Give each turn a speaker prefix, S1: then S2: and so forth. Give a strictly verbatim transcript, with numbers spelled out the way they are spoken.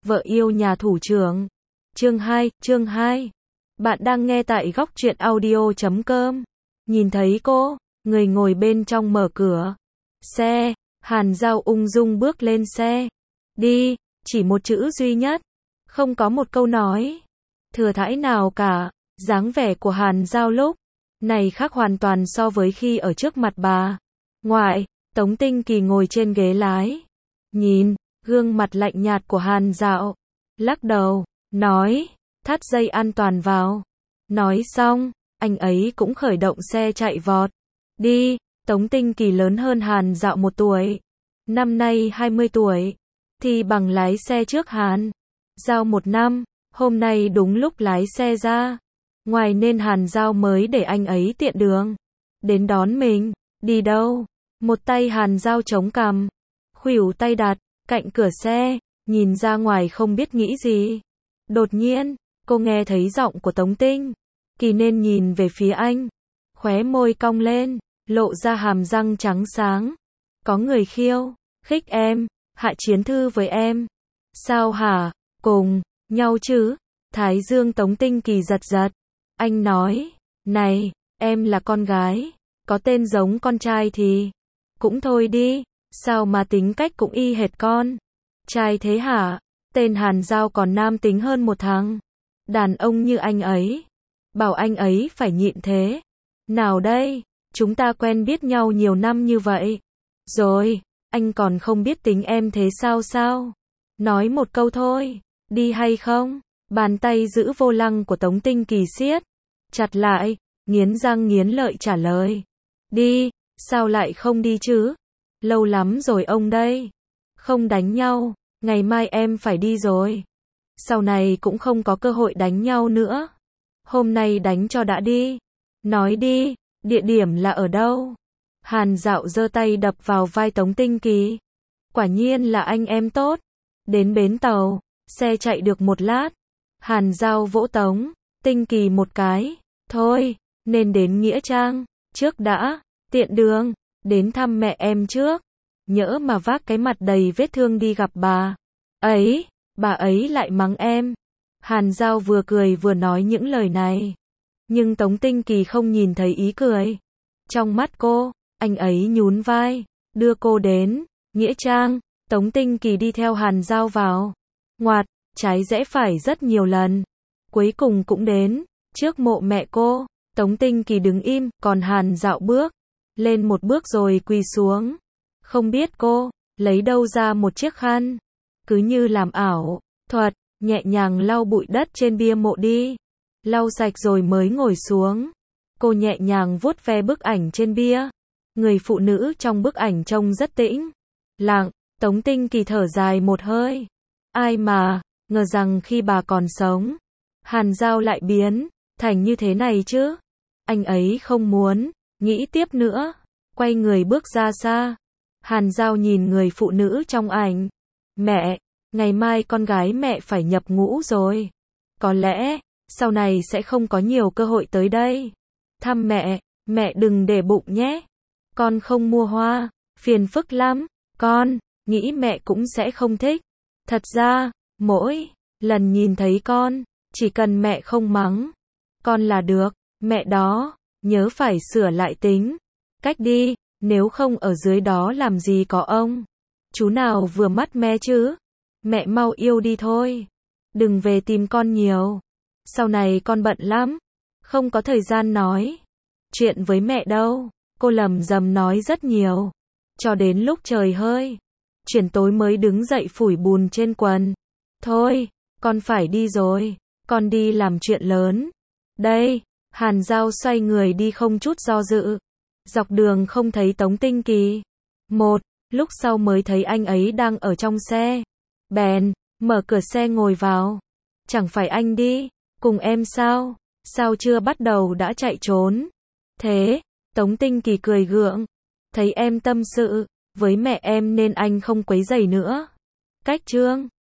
S1: Vợ yêu nhà thủ trưởng. Chương hai, chương hai. Bạn đang nghe tại góc truyện audio chấm com. Nhìn thấy cô, người ngồi bên trong mở cửa xe, Hàn Dao ung dung bước lên xe. Đi, chỉ một chữ duy nhất, không có một câu nói thừa thãi nào cả. Dáng vẻ của Hàn Dao lúc này khác hoàn toàn so với khi ở trước mặt bà ngoại. Tống Tinh Kỳ ngồi trên ghế lái, nhìn gương mặt lạnh nhạt của Hàn Dao, lắc đầu, nói, thắt dây an toàn vào. Nói xong, anh ấy cũng khởi động xe chạy vọt đi. Tống Tinh Kỳ lớn hơn Hàn Dao một tuổi, năm nay hai mươi tuổi, thì bằng lái xe trước Hàn Dao một năm. Hôm nay đúng lúc lái xe ra ngoài nên Hàn Dao mới để anh ấy tiện đường đến đón mình. Đi đâu? Một tay Hàn Dao chống cằm, khuỷu tay đặt cạnh cửa xe, nhìn ra ngoài không biết nghĩ gì. Đột nhiên, cô nghe thấy giọng của Tống Tinh Kỳ nên nhìn về phía anh, khóe môi cong lên, lộ ra hàm răng trắng sáng. Có người khiêu khích em, hạ chiến thư với em. Sao hả? Cùng nhau chứ? Thái dương Tống Tinh Kỳ giật giật. Anh nói, này, em là con gái, có tên giống con trai thì cũng thôi đi, sao mà tính cách cũng y hệt con trai thế hả? Tên Hàn Dao còn nam tính hơn một thằng đàn ông như anh ấy, bảo anh ấy phải nhịn thế nào đây? Chúng ta quen biết nhau nhiều năm như vậy rồi, anh còn không biết tính em thế sao sao? Nói một câu thôi, đi hay không? Bàn tay giữ vô lăng của Tống Tinh Kỳ siết chặt lại, nghiến răng nghiến lợi trả lời. Đi, sao lại không đi chứ? Lâu lắm rồi ông đây. Không đánh nhau, ngày mai em phải đi rồi. Sau này cũng không có cơ hội đánh nhau nữa. Hôm nay đánh cho đã đi. Nói đi, địa điểm là ở đâu? Hàn Dao giơ tay đập vào vai Tống Tinh Kỳ. Quả nhiên là anh em tốt. Đến bến tàu, xe chạy được một lát. Hàn Dao vỗ Tống Tinh Kỳ một cái. Thôi, nên đến Nghĩa Trang trước đã, tiện đường đến thăm mẹ em trước. Nhỡ mà vác cái mặt đầy vết thương đi gặp bà ấy, bà ấy lại mắng em. Hàn Dao vừa cười vừa nói những lời này, nhưng Tống Tinh Kỳ không nhìn thấy ý cười trong mắt cô. Anh ấy nhún vai, đưa cô đến Nghĩa Trang. Tống Tinh Kỳ đi theo Hàn Dao vào, ngoặt trái rẽ phải rất nhiều lần, cuối cùng cũng đến trước mộ mẹ cô. Tống Tinh Kỳ đứng im, còn Hàn Dao bước lên một bước rồi quỳ xuống. Không biết cô lấy đâu ra một chiếc khăn, cứ như làm ảo thuật, nhẹ nhàng lau bụi đất trên bia mộ đi. Lau sạch rồi mới ngồi xuống. Cô nhẹ nhàng vuốt ve bức ảnh trên bia. Người phụ nữ trong bức ảnh trông rất tĩnh lặng. Tống Tinh Kỳ thở dài một hơi. Ai mà ngờ rằng khi bà còn sống, Hàn Dao lại biến thành như thế này chứ. Anh ấy không muốn nghĩ tiếp nữa, quay người bước ra xa. Hàn Dao nhìn người phụ nữ trong ảnh. Mẹ, ngày mai con gái mẹ phải nhập ngũ rồi. Có lẽ sau này sẽ không có nhiều cơ hội tới đây thăm mẹ. Mẹ đừng để bụng nhé. Con không mua hoa, phiền phức lắm. Con nghĩ mẹ cũng sẽ không thích. Thật ra, mỗi lần nhìn thấy con, chỉ cần mẹ không mắng con là được. Mẹ đó, nhớ phải sửa lại tính cách đi, nếu không ở dưới đó làm gì có ông chú nào vừa mắt mẹ chứ. Mẹ mau yêu đi thôi, đừng về tìm con nhiều. Sau này con bận lắm, không có thời gian nói chuyện với mẹ đâu. Cô lầm rầm nói rất nhiều, cho đến lúc trời hơi chuyển tối mới đứng dậy phủi bùn trên quần. Thôi, con phải đi rồi, con đi làm chuyện lớn đây. Hàn Dao xoay người đi không chút do dự. Dọc đường không thấy Tống Tinh Kỳ. Một lúc sau mới thấy anh ấy đang ở trong xe. Bèn mở cửa xe ngồi vào. Chẳng phải anh đi cùng em sao? Sao chưa bắt đầu đã chạy trốn thế? Tống Tinh Kỳ cười gượng. Thấy em tâm sự với mẹ em nên anh không quấy rầy nữa. Cách trương